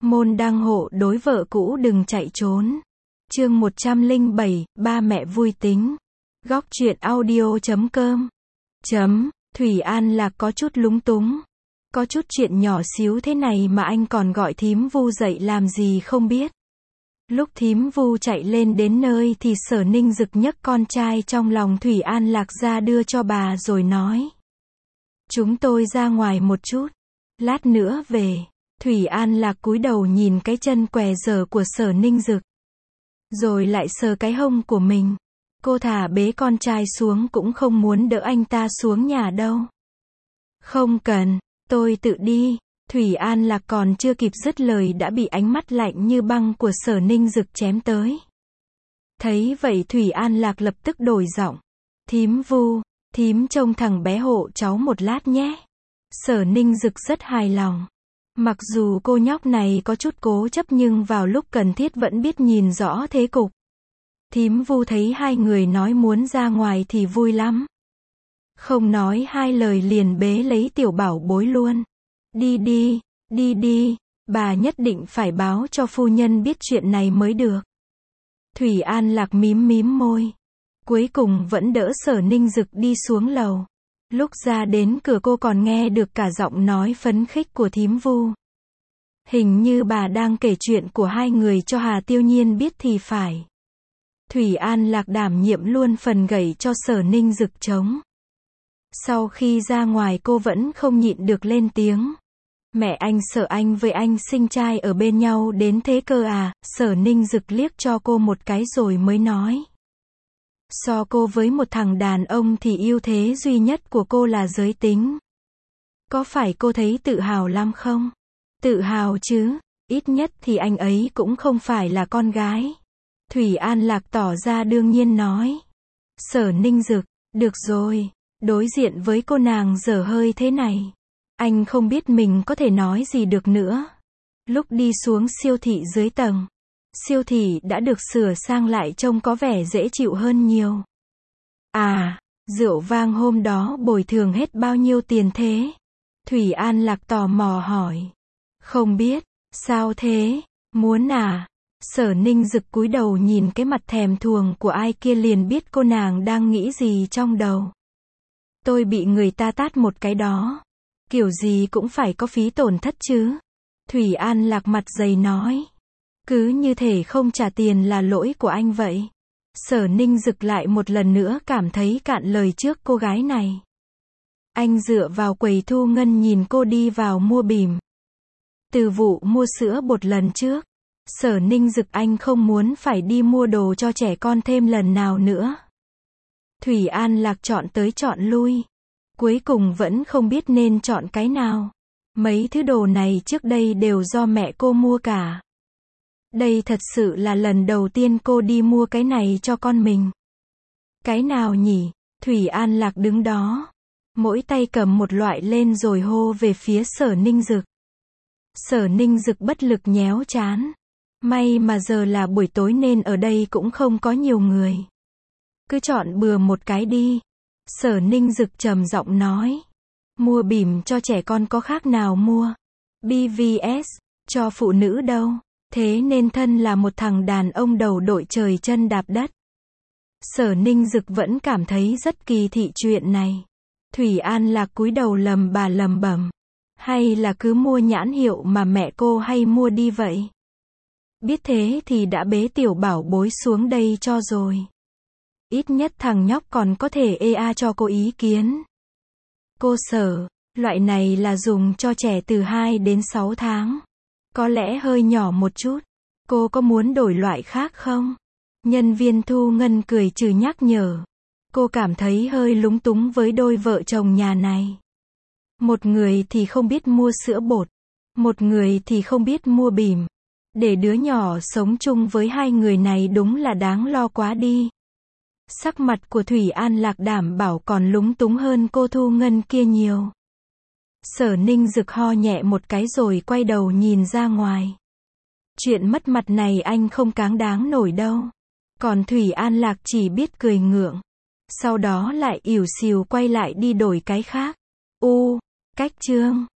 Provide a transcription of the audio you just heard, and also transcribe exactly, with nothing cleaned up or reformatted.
Môn đăng hộ đối vợ cũ đừng chạy trốn. Chương một trăm lẻ bảy, ba mẹ vui tính. Góc truyện audio chấm com. Chấm, Thủy An Lạc có chút lúng túng. Có chút chuyện nhỏ xíu thế này mà anh còn gọi thím Vu dậy làm gì không biết. Lúc thím Vu chạy lên đến nơi thì Sở Ninh Dực nhấc con trai trong lòng Thủy An Lạc ra đưa cho bà rồi nói. Chúng tôi ra ngoài một chút. Lát nữa về. Thủy An Lạc cúi đầu nhìn cái chân què dở của Sở Ninh Dực. Rồi lại sờ cái hông của mình. Cô thả bế con trai xuống cũng không muốn đỡ anh ta xuống nhà đâu. Không cần, tôi tự đi. Thủy An Lạc còn chưa kịp dứt lời đã bị ánh mắt lạnh như băng của Sở Ninh Dực chém tới. Thấy vậy Thủy An Lạc lập tức đổi giọng. Thím Vu, thím trông thằng bé hộ cháu một lát nhé. Sở Ninh Dực rất hài lòng. Mặc dù cô nhóc này có chút cố chấp nhưng vào lúc cần thiết vẫn biết nhìn rõ thế cục. Thím Vu thấy hai người nói muốn ra ngoài thì vui lắm. Không nói hai lời liền bế lấy tiểu bảo bối luôn. Đi đi, đi đi, bà nhất định phải báo cho phu nhân biết chuyện này mới được. Thủy An Lạc mím mím môi. Cuối cùng vẫn đỡ Sở Ninh Dực đi xuống lầu. Lúc ra đến cửa cô còn nghe được cả giọng nói phấn khích của thím Vu. Hình như bà đang kể chuyện của hai người cho Hà Tiêu Nhiên biết thì phải. Thủy An Lạc đảm nhiệm luôn phần gẩy cho Sở Ninh Dực trống. Sau khi ra ngoài cô vẫn không nhịn được lên tiếng. Mẹ anh sợ anh với anh sinh trai ở bên nhau đến thế cơ à? Sở Ninh Dực liếc cho cô một cái rồi mới nói. So cô với một thằng đàn ông thì ưu thế duy nhất của cô là giới tính. Có phải cô thấy tự hào lắm không? Tự hào chứ, ít nhất thì anh ấy cũng không phải là con gái. Thủy An Lạc tỏ ra đương nhiên nói. Sở Ninh Dực, được rồi, đối diện với cô nàng dở hơi thế này. Anh không biết mình có thể nói gì được nữa. Lúc đi xuống siêu thị dưới tầng. Siêu thị đã được sửa sang lại trông có vẻ dễ chịu hơn nhiều. À, rượu vang hôm đó bồi thường hết bao nhiêu tiền thế? Thủy An Lạc tò mò hỏi. Không biết, sao thế? Muốn à? Sở Ninh Dực cúi đầu nhìn cái mặt thèm thuồng của ai kia liền biết cô nàng đang nghĩ gì trong đầu. Tôi bị người ta tát một cái đó. Kiểu gì cũng phải có phí tổn thất chứ. Thủy An Lạc mặt dày nói. Cứ như thể không trả tiền là lỗi của anh vậy. Sở Ninh Dực lại một lần nữa cảm thấy cạn lời trước cô gái này. Anh dựa vào quầy thu ngân nhìn cô đi vào mua bìm. Từ vụ mua sữa bột lần trước, Sở Ninh Dực anh không muốn phải đi mua đồ cho trẻ con thêm lần nào nữa. Thủy An Lạc chọn tới chọn lui. Cuối cùng vẫn không biết nên chọn cái nào. Mấy thứ đồ này trước đây đều do mẹ cô mua cả. Đây thật sự là lần đầu tiên cô đi mua cái này cho con mình. Cái nào nhỉ? Thủy An Lạc đứng đó. Mỗi tay cầm một loại lên rồi hô về phía Sở Ninh Dực. Sở Ninh Dực bất lực nhéo trán. May mà giờ là buổi tối nên ở đây cũng không có nhiều người. Cứ chọn bừa một cái đi. Sở Ninh Dực trầm giọng nói. Mua bỉm cho trẻ con có khác nào mua bê vê ét cho phụ nữ đâu. Thế nên thân là một thằng đàn ông đầu đội trời chân đạp đất. Sở Ninh Dực vẫn cảm thấy rất kỳ thị chuyện này. Thủy An Lạc cúi đầu lầm bà lầm bẩm. Hay là cứ mua nhãn hiệu mà mẹ cô hay mua đi vậy? Biết thế thì đã bế tiểu bảo bối xuống đây cho rồi. Ít nhất thằng nhóc còn có thể ê a cho cô ý kiến. Cô Sở, loại này là dùng cho trẻ từ hai đến sáu tháng. Có lẽ hơi nhỏ một chút. Cô có muốn đổi loại khác không? Nhân viên thu ngân cười trừ nhắc nhở. Cô cảm thấy hơi lúng túng với đôi vợ chồng nhà này. Một người thì không biết mua sữa bột. Một người thì không biết mua bỉm. Để đứa nhỏ sống chung với hai người này đúng là đáng lo quá đi. Sắc mặt của Thủy An Lạc đảm bảo còn lúng túng hơn cô thu ngân kia nhiều. Sở Ninh Dực ho nhẹ một cái rồi quay đầu nhìn ra ngoài. Chuyện mất mặt này anh không cáng đáng nổi đâu. Còn Thủy An Lạc chỉ biết cười ngượng. Sau đó lại ỉu xìu quay lại đi đổi cái khác. U, cách chương.